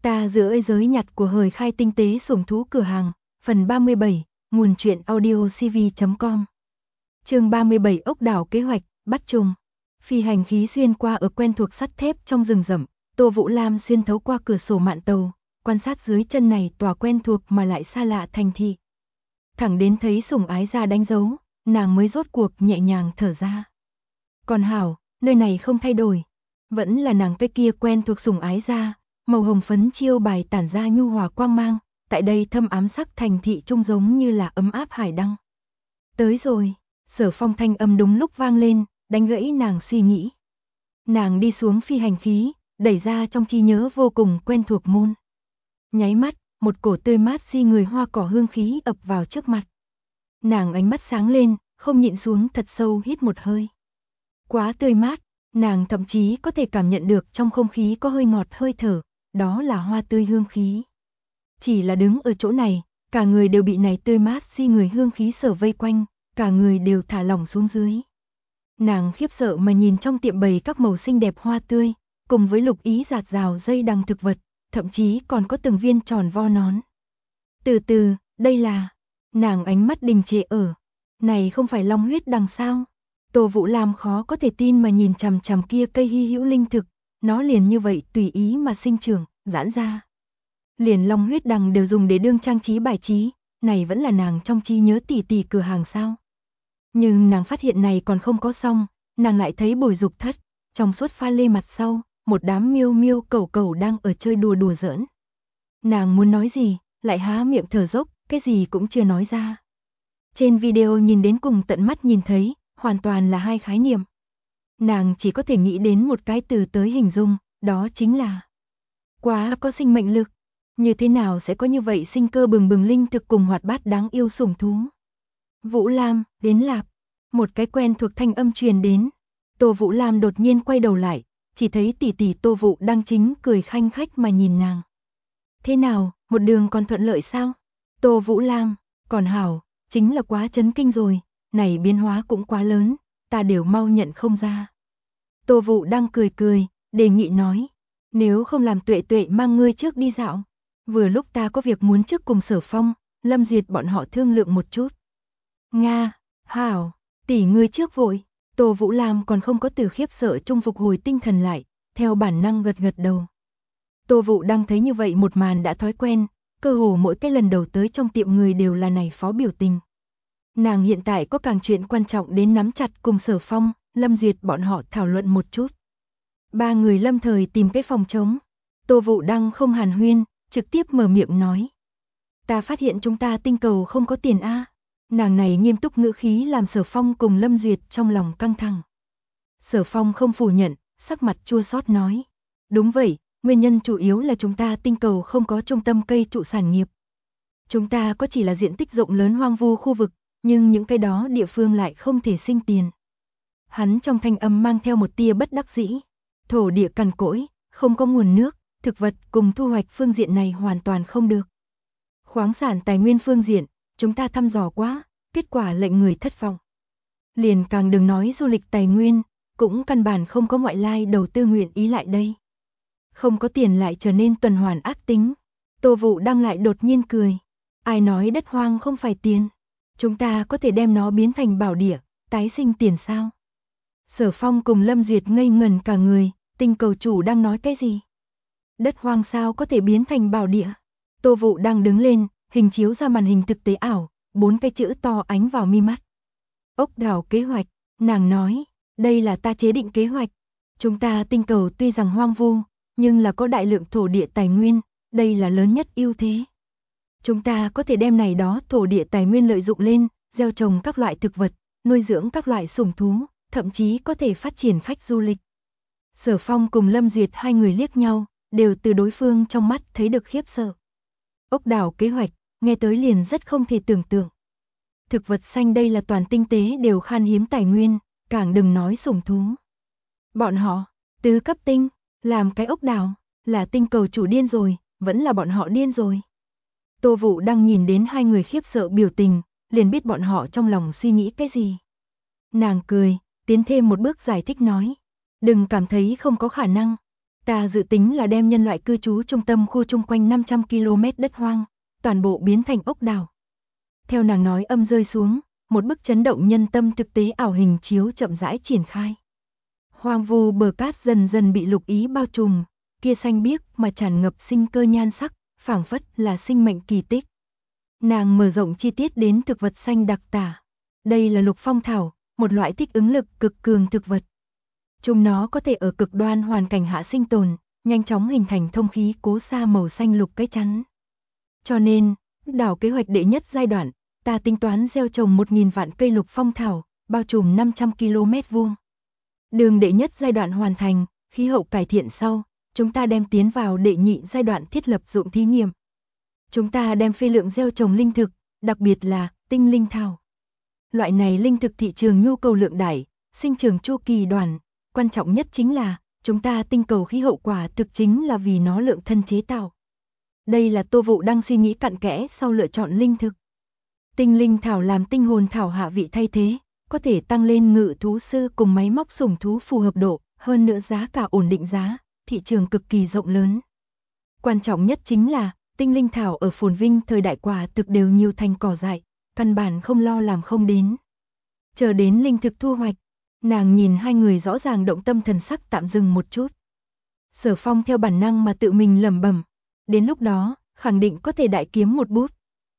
Ta giữa giới nhặt của hời khai tinh tế sủng thú cửa hàng, phần 37, nguồn truyện audio cv.com. Chương 37 ốc đảo kế hoạch, bắt trùng. Phi hành khí xuyên qua ở quen thuộc sắt thép trong rừng rậm, Tô Vũ Lam xuyên thấu qua cửa sổ mạn tàu, quan sát dưới chân này tòa quen thuộc mà lại xa lạ thành thị. Thẳng đến thấy sủng ái ra đánh dấu, nàng mới rốt cuộc nhẹ nhàng thở ra. Còn hảo, nơi này không thay đổi, vẫn là nàng cái kia quen thuộc sủng ái ra. Màu hồng phấn chiêu bài tản ra nhu hòa quang mang, tại đây thâm ám sắc thành thị trung giống như là ấm áp hải đăng. Tới rồi, Sở Phong thanh âm đúng lúc vang lên, đánh gãy nàng suy nghĩ. Nàng đi xuống phi hành khí, đẩy ra trong trí nhớ vô cùng quen thuộc môn. Nháy mắt, một cổ tươi mát si người hoa cỏ hương khí ập vào trước mặt. Nàng ánh mắt sáng lên, không nhịn xuống thật sâu hít một hơi. Quá tươi mát, nàng thậm chí có thể cảm nhận được trong không khí có hơi ngọt hơi thở. Đó là hoa tươi hương khí. Chỉ là đứng ở chỗ này, cả người đều bị này tươi mát si người hương khí sở vây quanh, cả người đều thả lỏng xuống dưới. Nàng khiếp sợ mà nhìn trong tiệm bày các màu xinh đẹp hoa tươi, cùng với lục ý rạt rào dây đằng thực vật, thậm chí còn có từng viên tròn vo nón. Từ từ, đây là... Nàng ánh mắt đình trệ ở. Này không phải long huyết đằng sao? Tô Vũ Lam khó có thể tin mà nhìn chằm chằm kia cây hy hữu linh thực. Nó liền như vậy tùy ý mà sinh trưởng, giãn ra. Liền long huyết đằng đều dùng để đương trang trí bài trí, này vẫn là nàng trong trí nhớ tỉ tỉ cửa hàng sao. Nhưng nàng phát hiện này còn không có xong, nàng lại thấy bồi dục thất, trong suốt pha lê mặt sau, một đám miêu miêu cẩu cẩu đang ở chơi đùa đùa giỡn. Nàng muốn nói gì, lại há miệng thở dốc, cái gì cũng chưa nói ra. Trên video nhìn đến cùng tận mắt nhìn thấy, hoàn toàn là hai khái niệm. Nàng chỉ có thể nghĩ đến một cái từ tới hình dung, đó chính là quá có sinh mệnh lực. Như thế nào sẽ có như vậy sinh cơ bừng bừng linh thực cùng hoạt bát đáng yêu sủng thú. Vũ Lam, đến lạp. Một cái quen thuộc thanh âm truyền đến. Tô Vũ Lam đột nhiên quay đầu lại, chỉ thấy tỷ tỷ Tô Vũ đang chính cười khanh khách mà nhìn nàng. Thế nào, một đường còn thuận lợi sao? Tô Vũ Lam, còn hảo, chính là quá chấn kinh rồi, này biến hóa cũng quá lớn, ta đều mau nhận không ra. Tô Vũ đang cười cười, đề nghị nói, nếu không làm Tuệ Tuệ mang ngươi trước đi dạo, vừa lúc ta có việc muốn trước cùng Sở Phong, Lâm Duyệt bọn họ thương lượng một chút. Nga, hảo, tỷ ngươi trước vội. Tô Vũ Lam còn không có từ khiếp sợ trung phục hồi tinh thần lại, theo bản năng gật gật đầu. Tô Vũ đang thấy như vậy một màn đã thói quen, cơ hồ mỗi cái lần đầu tới trong tiệm người đều là này phó biểu tình. Nàng hiện tại có càng chuyện quan trọng đến nắm chặt cùng Sở Phong, Lâm Duyệt bọn họ thảo luận một chút. Ba người lâm thời tìm cái phòng trống. Tô Vũ Đăng không hàn huyên, trực tiếp mở miệng nói. Ta phát hiện chúng ta tinh cầu không có tiền a. Nàng này nghiêm túc ngữ khí làm Sở Phong cùng Lâm Duyệt trong lòng căng thẳng. Sở Phong không phủ nhận, sắc mặt chua xót nói. Đúng vậy, nguyên nhân chủ yếu là chúng ta tinh cầu không có trung tâm cây trụ sản nghiệp. Chúng ta có chỉ là diện tích rộng lớn hoang vu khu vực, nhưng những cái đó địa phương lại không thể sinh tiền. Hắn trong thanh âm mang theo một tia bất đắc dĩ. Thổ địa cằn cỗi, không có nguồn nước, thực vật cùng thu hoạch phương diện này hoàn toàn không được. Khoáng sản tài nguyên phương diện, chúng ta thăm dò quá, kết quả lệnh người thất vọng. Liền càng đừng nói du lịch tài nguyên, cũng căn bản không có ngoại lai đầu tư nguyện ý lại đây. Không có tiền lại trở nên tuần hoàn ác tính. Tô Vũ Đăng lại đột nhiên cười. Ai nói đất hoang không phải tiền? Chúng ta có thể đem nó biến thành bảo địa, tái sinh tiền sao? Sở Phong cùng Lâm Duyệt ngây ngẩn cả người, tinh cầu chủ đang nói cái gì? Đất hoang sao có thể biến thành bảo địa? Tô Vũ đang đứng lên, hình chiếu ra màn hình thực tế ảo, 4 cái chữ to ánh vào mi mắt. Ốc đảo kế hoạch, nàng nói, đây là ta chế định kế hoạch. Chúng ta tinh cầu tuy rằng hoang vu, nhưng là có đại lượng thổ địa tài nguyên, đây là lớn nhất ưu thế. Chúng ta có thể đem này đó thổ địa tài nguyên lợi dụng lên, gieo trồng các loại thực vật, nuôi dưỡng các loại sủng thú, thậm chí có thể phát triển khách du lịch. Sở Phong cùng Lâm Duyệt hai người liếc nhau, đều từ đối phương trong mắt thấy được khiếp sợ. Ốc đảo kế hoạch, nghe tới liền rất không thể tưởng tượng. Thực vật xanh đây là toàn tinh tế đều khan hiếm tài nguyên, càng đừng nói sủng thú. Bọn họ, tứ cấp tinh, làm cái ốc đảo, là tinh cầu chủ điên rồi, vẫn là bọn họ điên rồi. Tô Vũ đang nhìn đến hai người khiếp sợ biểu tình, liền biết bọn họ trong lòng suy nghĩ cái gì. Nàng cười, tiến thêm một bước giải thích nói. Đừng cảm thấy không có khả năng. Ta dự tính là đem nhân loại cư trú trung tâm khu chung quanh 500 km đất hoang, toàn bộ biến thành ốc đảo. Theo nàng nói âm rơi xuống, một bức chấn động nhân tâm thực tế ảo hình chiếu chậm rãi triển khai. Hoang vu bờ cát dần dần bị lục ý bao trùm, kia xanh biếc mà tràn ngập sinh cơ nhan sắc, phảng phất là sinh mệnh kỳ tích. Nàng mở rộng chi tiết đến thực vật xanh đặc tả. Đây là lục phong thảo, một loại thích ứng lực cực cường thực vật. Chúng nó có thể ở cực đoan hoàn cảnh hạ sinh tồn, nhanh chóng hình thành thông khí cố sa màu xanh lục cái chắn. Cho nên, đảo kế hoạch đệ nhất giai đoạn, ta tính toán gieo trồng 1.000 vạn cây lục phong thảo, bao trùm 500 km vuông. Đường đệ nhất giai đoạn hoàn thành, khí hậu cải thiện sau, chúng ta đem tiến vào đệ nhị giai đoạn thiết lập dụng thí nghiệm. Chúng ta đem phê lượng gieo trồng linh thực, đặc biệt là tinh linh thảo. Loại này linh thực thị trường nhu cầu lượng đại, sinh trưởng chu kỳ短, quan trọng nhất chính là chúng ta tinh cầu khí hậu quả thực chính là vì nó lượng thân chế tạo. Đây là Tô Vũ đang suy nghĩ cặn kẽ sau lựa chọn linh thực. Tinh linh thảo làm tinh hồn thảo hạ vị thay thế, có thể tăng lên ngự thú sư cùng máy móc sủng thú phù hợp độ, hơn nữa giá cả ổn định giá, thị trường cực kỳ rộng lớn. Quan trọng nhất chính là, tinh linh thảo ở phồn vinh thời đại quả thực đều nhiều thành cỏ dại, căn bản không lo làm không đến. Chờ đến linh thực thu hoạch, nàng nhìn hai người rõ ràng động tâm thần sắc tạm dừng một chút. Sở Phong theo bản năng mà tự mình lẩm bẩm, đến lúc đó, khẳng định có thể đại kiếm một bút.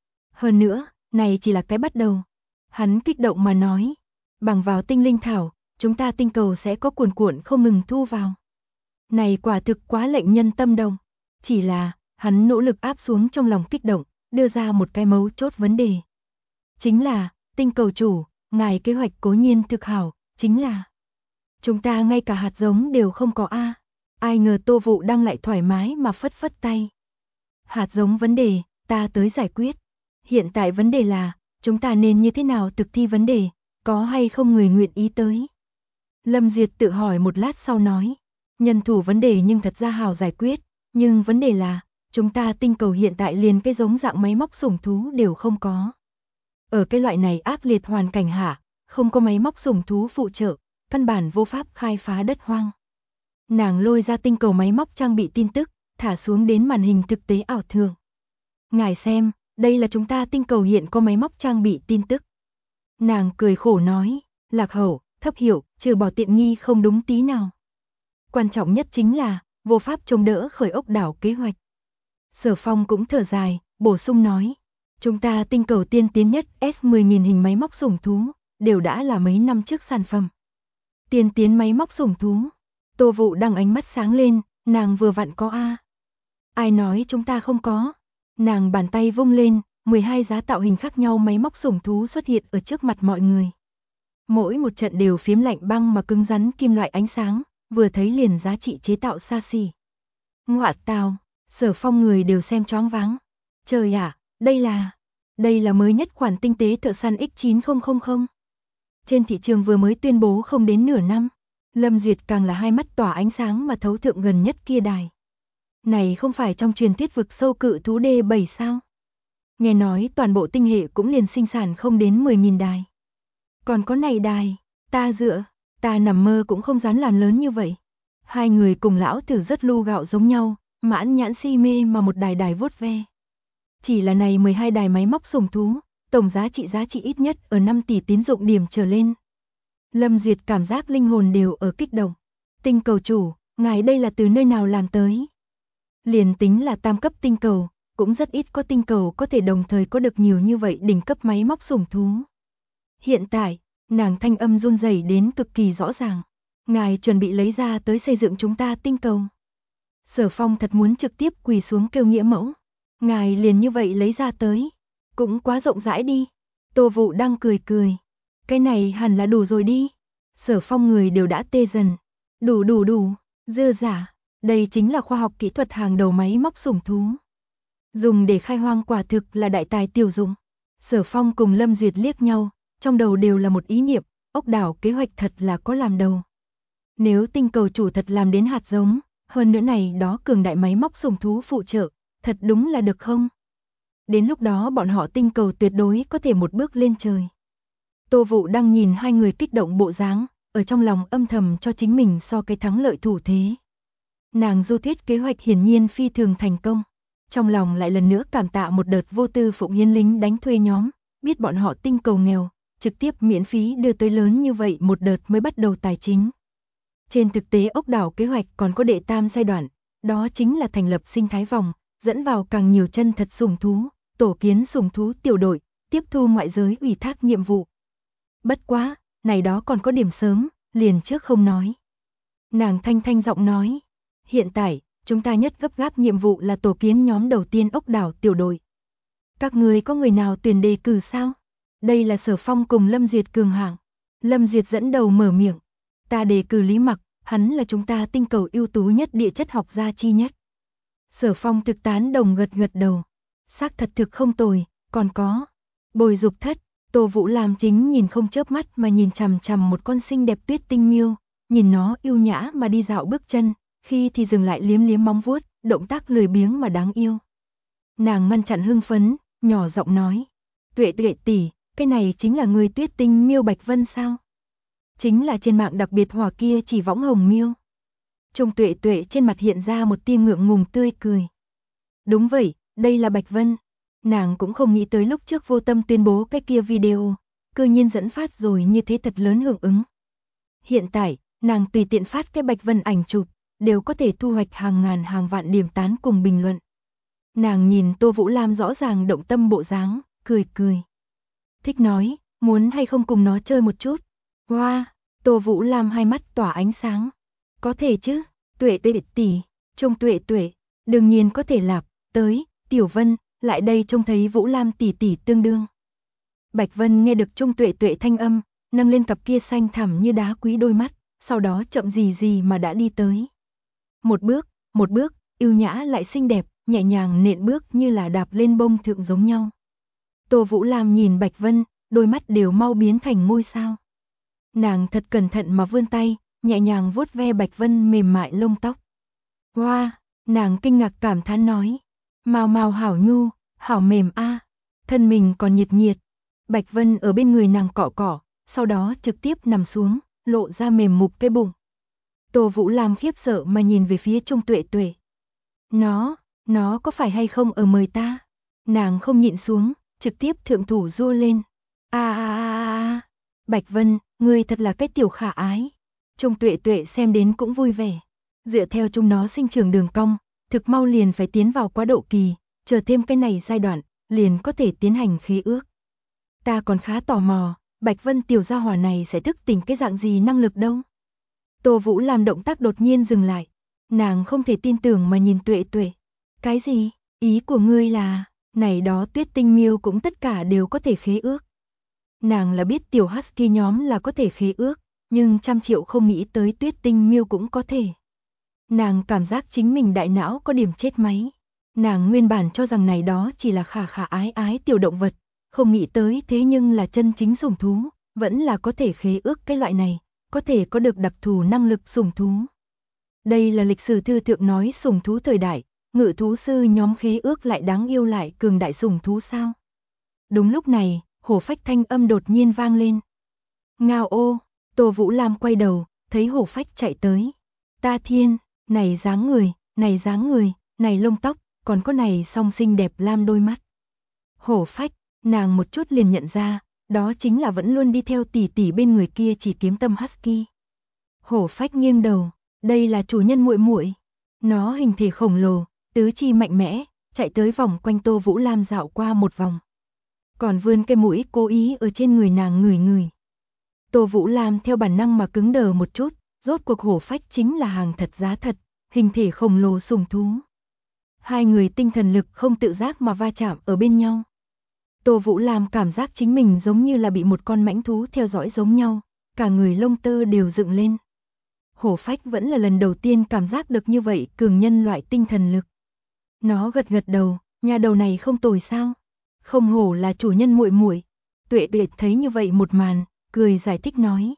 Hơn nữa, này chỉ là cái bắt đầu. Hắn kích động mà nói, bằng vào tinh linh thảo, chúng ta tinh cầu sẽ có cuồn cuộn không ngừng thu vào. Này quả thực quá lệnh nhân tâm động. Chỉ là, hắn nỗ lực áp xuống trong lòng kích động, đưa ra một cái mấu chốt vấn đề. Chính là, tinh cầu chủ, ngài kế hoạch cố nhiên thực hảo, chính là chúng ta ngay cả hạt giống đều không có a. Ai ngờ Tô Vũ đang lại thoải mái mà phất phất tay. Hạt giống vấn đề, ta tới giải quyết. Hiện tại vấn đề là, chúng ta nên như thế nào thực thi vấn đề, có hay không người nguyện ý tới. Lâm Duyệt tự hỏi một lát sau nói, nhân thủ vấn đề nhưng thật ra hào giải quyết, nhưng vấn đề là, chúng ta tinh cầu hiện tại liền cái giống dạng máy móc sủng thú đều không có. Ở cái loại này ác liệt hoàn cảnh hạ, không có máy móc sủng thú phụ trợ, căn bản vô pháp khai phá đất hoang. Nàng lôi ra tinh cầu máy móc trang bị tin tức, thả xuống đến màn hình thực tế ảo thường. Ngài xem, đây là chúng ta tinh cầu hiện có máy móc trang bị tin tức. Nàng cười khổ nói, lạc hậu, thấp hiệu, trừ bỏ tiện nghi không đúng tí nào. Quan trọng nhất chính là, vô pháp chống đỡ khởi ốc đảo kế hoạch. Sở Phong cũng thở dài, bổ sung nói, chúng ta tinh cầu tiên tiến nhất S10.000 hình máy móc sủng thú, đều đã là mấy năm trước sản phẩm. Tiên tiến máy móc sủng thú. Tô Vũ đang ánh mắt sáng lên, nàng vừa vặn có a. Ai nói chúng ta không có? Nàng bàn tay vung lên, 12 giá tạo hình khác nhau máy móc sủng thú xuất hiện ở trước mặt mọi người. Mỗi một trận đều phiếm lạnh băng mà cứng rắn kim loại ánh sáng, vừa thấy liền giá trị chế tạo xa xỉ. Ngoạ tào, Sở Phong người đều xem choáng váng. Trời ạ, đây là mới nhất khoản tinh tế thợ săn X9000. Trên thị trường vừa mới tuyên bố không đến nửa năm. Lâm Duyệt càng là hai mắt tỏa ánh sáng mà thấu thượng gần nhất kia đài. Này không phải trong truyền thuyết vực sâu cự thú D7 sao? Nghe nói toàn bộ tinh hệ cũng liền sinh sản không đến 10.000 đài. Còn có này đài, ta nằm mơ cũng không dám làm lớn như vậy. Hai người cùng lão tử rất lu gạo giống nhau, mãn nhãn si mê mà một đài đài vuốt ve. Chỉ là này 12 đài máy móc sủng thú, tổng giá trị ít nhất ở 5 tỷ tín dụng điểm trở lên. Lâm Duyệt cảm giác linh hồn đều ở kích động. Tinh cầu chủ, ngài đây là từ nơi nào làm tới? Liền tính là tam cấp tinh cầu, cũng rất ít có tinh cầu có thể đồng thời có được nhiều như vậy đỉnh cấp máy móc sủng thú. Hiện tại, nàng thanh âm run rẩy đến cực kỳ rõ ràng. Ngài chuẩn bị lấy ra tới xây dựng chúng ta tinh cầu. Sở Phong thật muốn trực tiếp quỳ xuống kêu nghĩa mẫu. Ngài liền như vậy lấy ra tới. Cũng quá rộng rãi đi. Tô Vũ đang cười. Cái này hẳn là đủ rồi đi. Sở Phong người đều đã tê dần. Đủ, dư giả. Đây chính là khoa học kỹ thuật hàng đầu máy móc sủng thú. Dùng để khai hoang quả thực là đại tài tiểu dụng. Sở Phong cùng Lâm Duyệt liếc nhau, trong đầu đều là một ý niệm, ốc đảo kế hoạch thật là có làm đầu. Nếu tinh cầu chủ thật làm đến hạt giống, hơn nữa này đó cường đại máy móc sủng thú phụ trợ, thật đúng là được không? Đến lúc đó bọn họ tinh cầu tuyệt đối có thể một bước lên trời. Tô Vũ đang nhìn hai người kích động bộ dáng, ở trong lòng âm thầm cho chính mình so cái thắng lợi thủ thế. Nàng du thuyết kế hoạch hiển nhiên phi thường thành công. Trong lòng lại lần nữa cảm tạ một đợt vô tư phụng hiến lính đánh thuê nhóm, biết bọn họ tinh cầu nghèo, trực tiếp miễn phí đưa tới lớn như vậy một đợt mới bắt đầu tài chính. Trên thực tế ốc đảo kế hoạch còn có đệ tam giai đoạn, đó chính là thành lập sinh thái vòng, dẫn vào càng nhiều chân thật sủng thú, tổ kiến sủng thú tiểu đội, tiếp thu ngoại giới ủy thác nhiệm vụ. Bất quá, này đó còn có điểm sớm, liền trước không nói. Nàng thanh thanh giọng nói, hiện tại, chúng ta nhất gấp gáp nhiệm vụ là tổ kiến nhóm đầu tiên ốc đảo tiểu đội. Các người có người nào tuyển đề cử sao? Đây là Sở Phong cùng Lâm Duyệt cường hạng. Lâm Duyệt dẫn đầu mở miệng. Ta đề cử Lý Mặc, hắn là chúng ta tinh cầu ưu tú nhất địa chất học gia chi nhất. Sở Phong thực tán đồng gật gật đầu. Xác thật thực không tồi, còn có. Bồi dục thất, Tô Vũ Lam chính nhìn không chớp mắt mà nhìn chằm chằm một con xinh đẹp tuyết tinh miêu, nhìn nó yêu nhã mà đi dạo bước chân, khi thì dừng lại liếm liếm móng vuốt, động tác lười biếng mà đáng yêu. Nàng ngăn chặn hưng phấn, nhỏ giọng nói, Tuệ Tuệ tỷ, cái này chính là người tuyết tinh miêu Bạch Vân sao? Chính là trên mạng đặc biệt hỏa kia chỉ võng hồng miêu. Trung Tuệ Tuệ trên mặt hiện ra một tia ngượng ngùng tươi cười. Đúng vậy, đây là Bạch Vân. Nàng cũng không nghĩ tới lúc trước vô tâm tuyên bố cái kia video, cơ nhiên dẫn phát rồi như thế thật lớn hưởng ứng. Hiện tại, nàng tùy tiện phát cái Bạch Vân ảnh chụp, đều có thể thu hoạch hàng ngàn hàng vạn điểm tán cùng bình luận. Nàng nhìn Tô Vũ Lam rõ ràng động tâm bộ dáng, cười cười. Thích nói, muốn hay không cùng nó chơi một chút. Wow, Tô Vũ Lam hai mắt tỏa ánh sáng. Có thể chứ, Tuệ Tuệ tỷ, Trung Tuệ Tuệ, đương nhiên có thể lạp, tới, Tiểu Vân, lại đây trông thấy Vũ Lam tỷ tỷ tương đương. Bạch Vân nghe được Trung Tuệ Tuệ thanh âm, nâng lên cặp kia xanh thẳm như đá quý đôi mắt, sau đó chậm gì gì mà đã đi tới. Một bước, yêu nhã lại xinh đẹp, nhẹ nhàng nện bước như là đạp lên bông thượng giống nhau. Tô Vũ Lam nhìn Bạch Vân, đôi mắt đều mau biến thành ngôi sao. Nàng thật cẩn thận mà vươn tay, nhẹ nhàng vuốt ve Bạch Vân mềm mại lông tóc. Wow, nàng kinh ngạc cảm thán nói, màu màu hảo nhu, hảo mềm a, thân mình còn nhiệt nhiệt. Bạch Vân ở bên người nàng cọ cọ, sau đó trực tiếp nằm xuống, lộ ra mềm mục cái bụng. Tô Vũ Lam khiếp sợ mà nhìn về phía Trung Tuệ Tuệ. Nó có phải hay không ở mời ta? Nàng không nhịn xuống, trực tiếp thượng thủ rua lên. Bạch Vân, ngươi thật là cái tiểu khả ái. Trung Tuệ Tuệ xem đến cũng vui vẻ. Dựa theo chúng nó sinh trưởng đường cong, thực mau liền phải tiến vào quá độ kỳ, chờ thêm cái này giai đoạn, liền có thể tiến hành khế ước. Ta còn khá tò mò, Bạch Vân tiểu gia hỏa này sẽ thức tỉnh cái dạng gì năng lực đâu. Tô Vũ làm động tác đột nhiên dừng lại. Nàng không thể tin tưởng mà nhìn Tuệ Tuệ. Cái gì? Ý của ngươi là, này đó tuyết tinh miêu cũng tất cả đều có thể khế ước. Nàng là biết tiểu husky nhóm là có thể khế ước, nhưng trăm triệu không nghĩ tới tuyết tinh miêu cũng có thể. Nàng cảm giác chính mình đại não có điểm chết máy. Nàng nguyên bản cho rằng này đó chỉ là khả khả ái ái tiểu động vật, không nghĩ tới thế nhưng là chân chính sủng thú, vẫn là có thể khế ước cái loại này, có thể có được đặc thù năng lực sủng thú. Đây là lịch sử thư thượng nói sủng thú thời đại, ngự thú sư nhóm khế ước lại đáng yêu lại cường đại sủng thú sao. Đúng lúc này, hổ phách thanh âm đột nhiên vang lên. Ngao ô, Tô Vũ Lam quay đầu, thấy hổ phách chạy tới. Ta thiên, này dáng người, này lông tóc, còn có này song xinh đẹp lam đôi mắt. Hổ phách, nàng một chút liền nhận ra, đó chính là vẫn luôn đi theo tỷ tỷ bên người kia chỉ kiếm tâm husky. Hổ phách nghiêng đầu, đây là chủ nhân muội muội. Nó hình thể khổng lồ, tứ chi mạnh mẽ, chạy tới vòng quanh Tô Vũ Lam dạo qua một vòng. Còn vươn cái mũi cố ý ở trên người nàng ngửi ngửi. Tô Vũ Lam theo bản năng mà cứng đờ một chút, rốt cuộc hổ phách chính là hàng thật giá thật, hình thể khổng lồ sủng thú. Hai người tinh thần lực không tự giác mà va chạm ở bên nhau. Tô Vũ Lam cảm giác chính mình giống như là bị một con mãnh thú theo dõi giống nhau, cả người lông tơ đều dựng lên. Hổ phách vẫn là lần đầu tiên cảm giác được như vậy cường nhân loại tinh thần lực. Nó gật gật đầu, nhà đầu này không tồi sao? Không hổ là chủ nhân muội muội. Tuệ Tuệ thấy như vậy một màn, cười giải thích nói.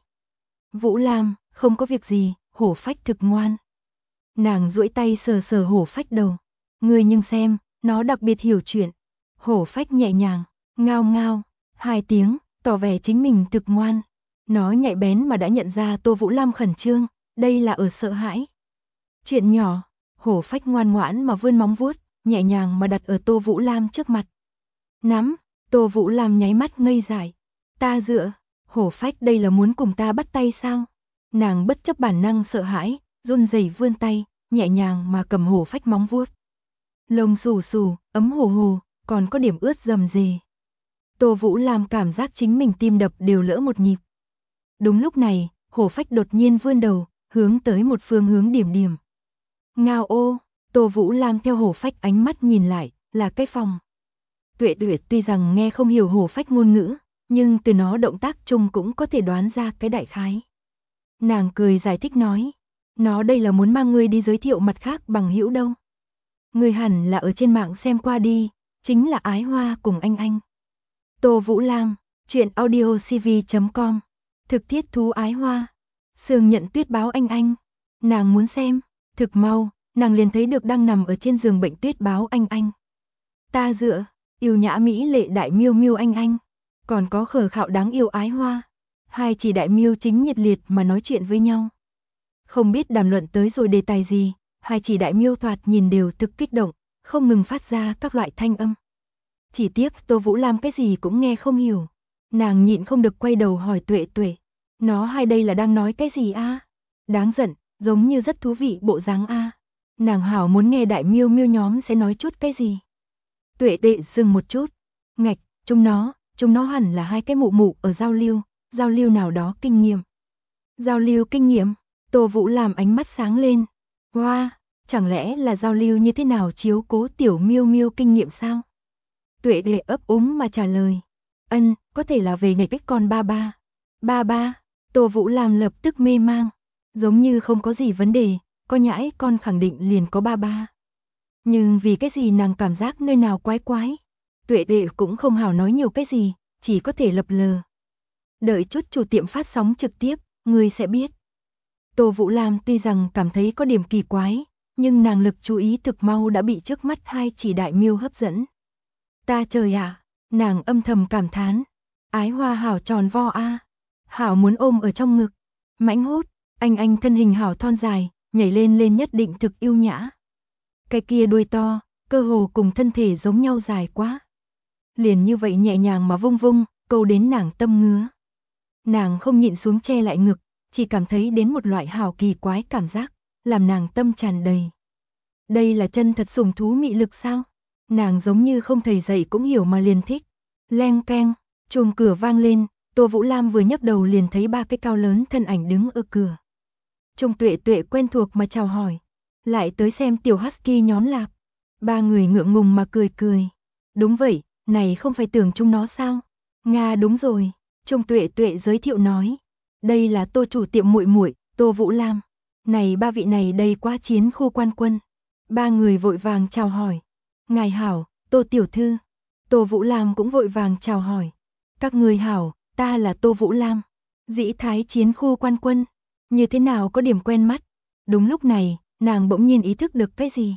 Vũ Lam, không có việc gì, hổ phách thực ngoan. Nàng duỗi tay sờ sờ hổ phách đầu. Ngươi nhưng xem, nó đặc biệt hiểu chuyện. Hổ phách nhẹ nhàng, ngao ngao, 2 tiếng, tỏ vẻ chính mình thực ngoan. Nó nhạy bén mà đã nhận ra Tô Vũ Lam khẩn trương, đây là ở sợ hãi. Chuyện nhỏ, hổ phách ngoan ngoãn mà vươn móng vuốt, nhẹ nhàng mà đặt ở Tô Vũ Lam trước mặt. Nắm, Tô Vũ Lam nháy mắt ngây dại. Ta dựa, hổ phách đây là muốn cùng ta bắt tay sao? Nàng bất chấp bản năng sợ hãi, run rẩy vươn tay, nhẹ nhàng mà cầm hổ phách móng vuốt. Lông xù xù, ấm hồ hồ, còn có điểm ướt rầm rề. Tô Vũ Lam cảm giác chính mình tim đập đều lỡ một nhịp. Đúng lúc này, hổ phách đột nhiên vươn đầu, hướng tới một phương hướng điểm điểm. Ngao ô, Tô Vũ Lam theo hổ phách ánh mắt nhìn lại, là cái phòng. Tuệ Tuệ tuy rằng nghe không hiểu hổ phách ngôn ngữ, nhưng từ nó động tác chung cũng có thể đoán ra cái đại khái. Nàng cười giải thích nói, nó đây là muốn mang ngươi đi giới thiệu mặt khác bằng hữu đâu. Ngươi hẳn là ở trên mạng xem qua đi, chính là Ái Hoa cùng anh. Tô Vũ Lam, chuyện audiocv.com, thực thiết thú Ái Hoa, Sương Nhận Tuyết báo anh. Nàng muốn xem, thực mau, nàng liền thấy được đang nằm ở trên giường bệnh Tuyết báo anh. Ta dựa, yêu nhã mỹ lệ đại miêu miêu anh, còn có khờ khạo đáng yêu Ái Hoa. Hai chỉ đại miêu chính nhiệt liệt mà nói chuyện với nhau. Không biết đàm luận tới rồi đề tài gì, hai chỉ đại miêu thoạt nhìn đều thực kích động, không ngừng phát ra các loại thanh âm. Chỉ tiếc Tô Vũ Lam cái gì cũng nghe không hiểu. Nàng nhịn không được quay đầu hỏi Tuệ Tuệ, nó hai đây là đang nói cái gì a? Đáng giận, giống như rất thú vị bộ dáng a. Nàng hảo muốn nghe đại miêu miêu nhóm sẽ nói chút cái gì. Tuệ Tuệ dừng một chút, ngạch, chúng nó hẳn là hai cái mụ mụ ở giao lưu nào đó kinh nghiệm. Giao lưu kinh nghiệm, Tô Vũ Lam ánh mắt sáng lên. Wow, chẳng lẽ là giao lưu như thế nào chiếu cố tiểu miêu miêu kinh nghiệm sao? Tuệ Tuệ ấp úng mà trả lời. Có thể là về ngày cách con ba ba. Ba ba, Tô Vũ Lam lập tức mê mang. Giống như không có gì vấn đề, có nhãi con khẳng định liền có ba ba. Nhưng vì cái gì nàng cảm giác nơi nào quái quái. Tuệ Tuệ cũng không hảo nói nhiều cái gì, chỉ có thể lập lờ. Đợi chút chủ tiệm phát sóng trực tiếp, người sẽ biết. Tô Vũ Lam tuy rằng cảm thấy có điểm kỳ quái, nhưng nàng lực chú ý thực mau đã bị trước mắt hai chỉ đại miêu hấp dẫn. Ta trời ạ, nàng âm thầm cảm thán. Ái Hoa hảo tròn vo a, hảo muốn ôm ở trong ngực. Mãnh hốt, anh thân hình hảo thon dài, nhảy lên nhất định thực yêu nhã. Cái kia đuôi to, cơ hồ cùng thân thể giống nhau dài quá. Liền như vậy nhẹ nhàng mà vung, câu đến nàng tâm ngứa. Nàng không nhịn xuống che lại ngực, chỉ cảm thấy đến một loại hào kỳ quái cảm giác, làm nàng tâm tràn đầy. Đây là chân thật sủng thú mị lực sao? Nàng giống như không thầy dạy cũng hiểu mà liền thích. Leng keng, chuông cửa vang lên, Tô Vũ Lam vừa nhấc đầu liền thấy ba cái cao lớn thân ảnh đứng ở cửa. Trung Tuệ Tuệ quen thuộc mà chào hỏi, lại tới xem tiểu husky nhón lạp. Ba người ngượng ngùng mà cười. Đúng vậy, này không phải tưởng chúng nó sao? Nga đúng rồi, Trung Tuệ Tuệ giới thiệu nói. Đây là Tô chủ tiệm muội muội, Tô Vũ Lam. Này ba vị này đây qua chiến khu quan quân. Ba người vội vàng chào hỏi. Ngài hảo, Tô tiểu thư. Tô Vũ Lam cũng vội vàng chào hỏi. Các người hảo, ta là Tô Vũ Lam. Dĩ Thái chiến khu quan quân. Như thế nào có điểm quen mắt. Đúng lúc này, nàng bỗng nhiên ý thức được cái gì.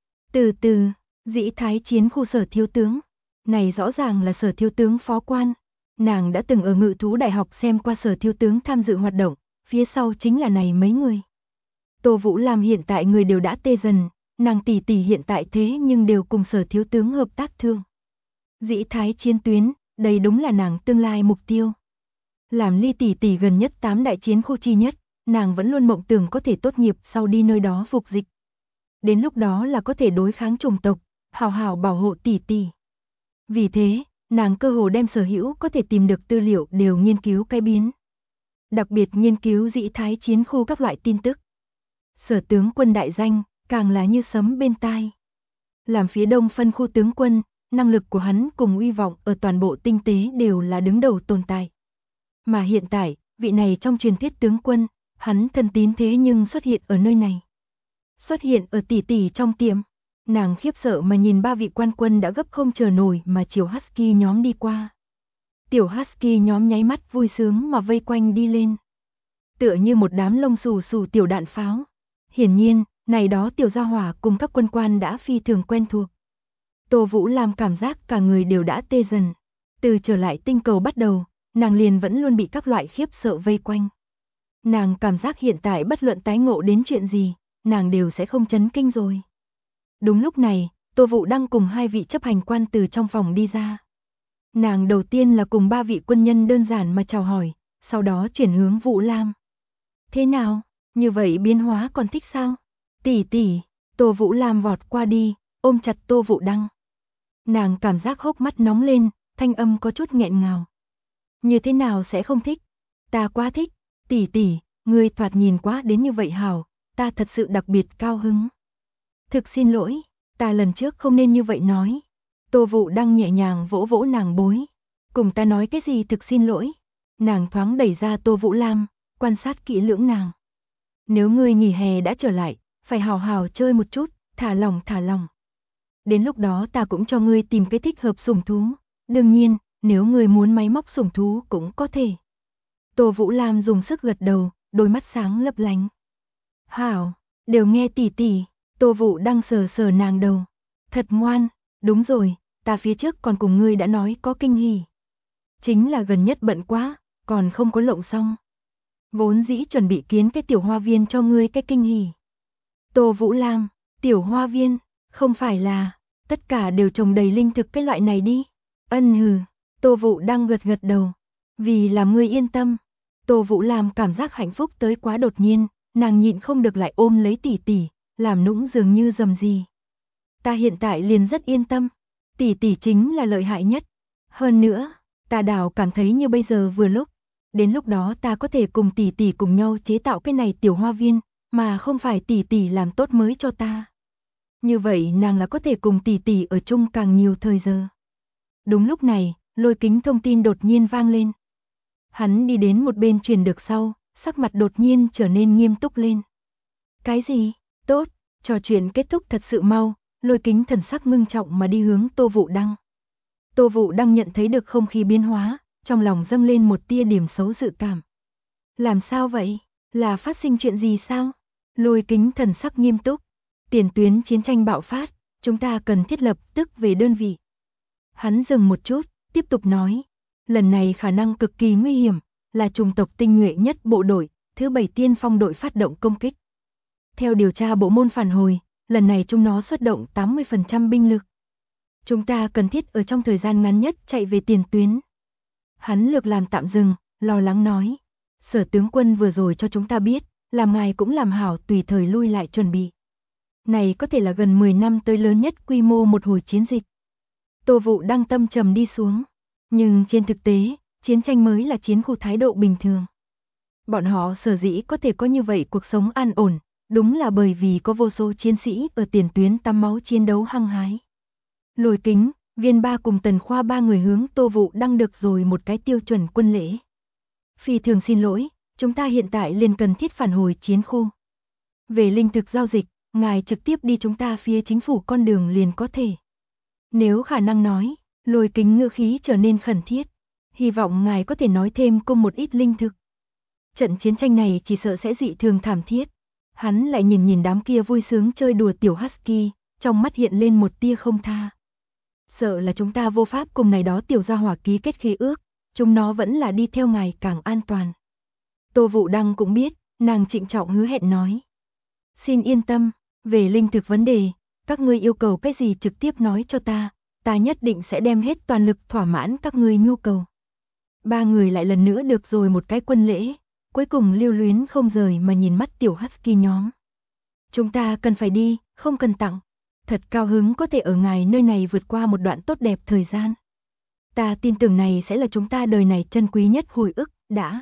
Từ từ, Dĩ Thái chiến khu Sở thiếu tướng. Này rõ ràng là Sở thiếu tướng phó quan. Nàng đã từng ở Ngự thú đại học xem qua Sở thiếu tướng tham dự hoạt động, phía sau chính là này mấy người. Tô Vũ Lam hiện tại người đều đã tê dần, nàng tỷ tỷ hiện tại thế nhưng đều cùng Sở thiếu tướng hợp tác thương. Dĩ Thái chiến tuyến, đây đúng là nàng tương lai mục tiêu. Làm ly tỷ tỷ gần nhất 8 đại chiến khu chi nhất, nàng vẫn luôn mộng tưởng có thể tốt nghiệp sau đi nơi đó phục dịch. Đến lúc đó là có thể đối kháng chủng tộc, hào hào bảo hộ tỷ tỷ. Vì thế, nàng cơ hồ đem sở hữu có thể tìm được tư liệu đều nghiên cứu cái biến. Đặc biệt nghiên cứu Dĩ Thái chiến khu các loại tin tức. Sở tướng quân đại danh, càng là như sấm bên tai. Làm phía đông phân khu tướng quân, năng lực của hắn cùng uy vọng ở toàn bộ tinh tế đều là đứng đầu tồn tại. Mà hiện tại, vị này trong truyền thuyết tướng quân, hắn thân tín thế nhưng xuất hiện ở nơi này. Xuất hiện ở tỷ tỷ trong tiệm. Nàng khiếp sợ mà nhìn ba vị quan quân đã gấp không chờ nổi mà chiều husky nhóm đi qua. Tiểu husky nhóm nháy mắt vui sướng mà vây quanh đi lên. Tựa như một đám lông xù xù tiểu đạn pháo. Hiển nhiên, này đó tiểu gia hỏa cùng các quân quan đã phi thường quen thuộc. Tô Vũ Lam cảm giác cả người đều đã tê dần. Từ trở lại tinh cầu bắt đầu, nàng liền vẫn luôn bị các loại khiếp sợ vây quanh. Nàng cảm giác hiện tại bất luận tái ngộ đến chuyện gì, nàng đều sẽ không chấn kinh rồi. Đúng lúc này, Tô Vũ Đăng cùng 2 vị chấp hành quan từ trong phòng đi ra. Nàng đầu tiên là cùng 3 vị quân nhân đơn giản mà chào hỏi, sau đó chuyển hướng Vũ Lam. Thế nào, như vậy biến hóa còn thích sao? Tỷ tỷ, Tô Vũ Lam vọt qua đi, ôm chặt Tô Vũ Đăng. Nàng cảm giác hốc mắt nóng lên, thanh âm có chút nghẹn ngào. Như thế nào sẽ không thích? Ta quá thích, tỷ tỷ, ngươi thoạt nhìn quá đến như vậy hảo, ta thật sự đặc biệt cao hứng. Thực xin lỗi, ta lần trước không nên như vậy nói. Tô Vũ Đăng nhẹ nhàng vỗ vỗ nàng bối. Cùng ta nói cái gì thực xin lỗi. Nàng thoáng đẩy ra Tô Vũ Lam, quan sát kỹ lưỡng nàng. Nếu ngươi nghỉ hè đã trở lại, phải hào hào chơi một chút, thả lòng thả lòng. Đến lúc đó ta cũng cho ngươi tìm cái thích hợp sủng thú. Đương nhiên, nếu ngươi muốn máy móc sủng thú cũng có thể. Tô Vũ Lam dùng sức gật đầu, đôi mắt sáng lấp lánh. Hảo, đều nghe tỷ tỷ. Tô Vũ Đăng sờ sờ nàng đầu. Thật ngoan, đúng rồi, ta phía trước còn cùng ngươi đã nói có kinh hỉ. Chính là gần nhất bận quá, còn không có lộng xong. Vốn dĩ chuẩn bị kiến cái tiểu hoa viên cho ngươi cái kinh hỉ. Tô Vũ Lam, tiểu hoa viên, không phải là, tất cả đều trồng đầy linh thực cái loại này đi. Hừ, Tô Vũ Đăng gật gật đầu. Vì làm ngươi yên tâm. Tô Vũ Lam cảm giác hạnh phúc tới quá đột nhiên, nàng nhịn không được lại ôm lấy tỷ tỷ, làm nũng dường như dầm gì. Ta hiện tại liền rất yên tâm, tỷ tỷ chính là lợi hại nhất. Hơn nữa, ta đảo cảm thấy như bây giờ vừa lúc, đến lúc đó ta có thể cùng tỷ tỷ cùng nhau chế tạo cái này tiểu hoa viên, mà không phải tỷ tỷ làm tốt mới cho ta. Như vậy nàng là có thể cùng tỷ tỷ ở chung càng nhiều thời giờ. Đúng lúc này, Lôi Kính thông tin đột nhiên vang lên. Hắn đi đến một bên truyền được sau, sắc mặt đột nhiên trở nên nghiêm túc lên. Cái gì? Tốt, trò chuyện kết thúc thật sự mau. Lôi Kính thần sắc ngưng trọng mà đi hướng Tô Vũ Đăng. Tô Vũ Đăng nhận thấy được không khí biến hóa, trong lòng dâng lên một tia điểm xấu dự cảm. Làm sao vậy? Là phát sinh chuyện gì sao? Lôi Kính thần sắc nghiêm túc. Tiền tuyến chiến tranh bạo phát, chúng ta cần thiết lập tức về đơn vị. Hắn dừng một chút, tiếp tục nói. Lần này khả năng cực kỳ nguy hiểm, là chủng tộc tinh nhuệ nhất bộ đội, thứ 7 tiên phong đội phát động công kích. Theo điều tra bộ môn phản hồi, lần này chúng nó xuất động 80% binh lực. Chúng ta cần thiết ở trong thời gian ngắn nhất chạy về tiền tuyến. Hắn lược làm tạm dừng, lo lắng nói. Sở tướng quân vừa rồi cho chúng ta biết, làm ngài cũng làm hảo tùy thời lui lại chuẩn bị. Này có thể là gần 10 năm tới lớn nhất quy mô một hồi chiến dịch. Tô Vũ Đăng tâm trầm đi xuống. Nhưng trên thực tế, chiến tranh mới là chiến khu thái độ bình thường. Bọn họ sở dĩ có thể có như vậy cuộc sống an ổn, đúng là bởi vì có vô số chiến sĩ ở tiền tuyến tắm máu chiến đấu hăng hái. Lôi Kính, Viên Ba cùng Tần Khoa ba người hướng Tô Vũ Đăng được rồi một cái tiêu chuẩn quân lễ. Phi thường xin lỗi, chúng ta hiện tại liền cần thiết phản hồi chiến khu. Về linh thực giao dịch, ngài trực tiếp đi chúng ta phía chính phủ con đường liền có thể. Nếu khả năng nói, Lôi Kính ngữ khí trở nên khẩn thiết. Hy vọng ngài có thể nói thêm cùng một ít linh thực. Trận chiến tranh này chỉ sợ sẽ dị thường thảm thiết. Hắn lại nhìn nhìn đám kia vui sướng chơi đùa tiểu husky, trong mắt hiện lên một tia không tha. Sợ là chúng ta vô pháp cùng này đó tiểu gia hỏa ký kết khế ước, chúng nó vẫn là đi theo ngài càng an toàn. Tô Vũ Đăng cũng biết, nàng trịnh trọng hứa hẹn nói. Xin yên tâm, về linh thực vấn đề, các ngươi yêu cầu cái gì trực tiếp nói cho ta, ta nhất định sẽ đem hết toàn lực thỏa mãn các ngươi nhu cầu. Ba người lại lần nữa được rồi một cái quân lễ, cuối cùng lưu luyến không rời mà nhìn mắt tiểu husky nhóm. Chúng ta cần phải đi, không cần tặng. Thật cao hứng có thể ở ngài nơi này vượt qua một đoạn tốt đẹp thời gian. Ta tin tưởng này sẽ là chúng ta đời này chân quý nhất hồi ức, đã.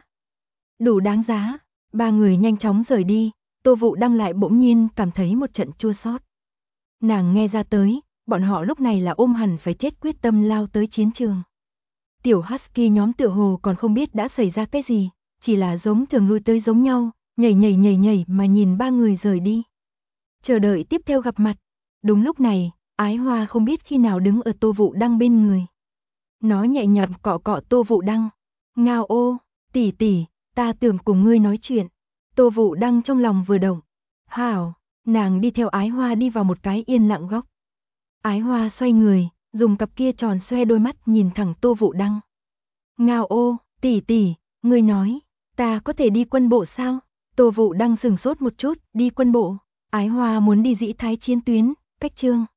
Đủ đáng giá, ba người nhanh chóng rời đi, Tô Vũ Đăng lại bỗng nhiên cảm thấy một trận chua xót. Nàng nghe ra tới, bọn họ lúc này là ôm hẳn phải chết quyết tâm lao tới chiến trường. Tiểu husky nhóm tựa hồ còn không biết đã xảy ra cái gì, chỉ là giống thường lui tới giống nhau, nhảy nhảy mà nhìn ba người rời đi. Chờ đợi tiếp theo gặp mặt. Đúng lúc này, Ái Hoa không biết khi nào đứng ở Tô Vũ Đăng bên người. Nó nhẹ nhàng cọ cọ Tô Vũ Đăng. Ngao ô, tỷ tỷ, ta tưởng cùng ngươi nói chuyện. Tô Vũ Đăng trong lòng vừa động. Hảo, nàng đi theo Ái Hoa đi vào một cái yên lặng góc. Ái Hoa xoay người, dùng cặp kia tròn xoe đôi mắt nhìn thẳng Tô Vũ Đăng. Ngao ô, tỷ tỷ, ngươi nói, ta có thể đi quân bộ sao? Tô Vũ Đăng sừng sốt một chút, đi quân bộ. Ái Hoa muốn đi Dĩ Thái chiến tuyến, cách chương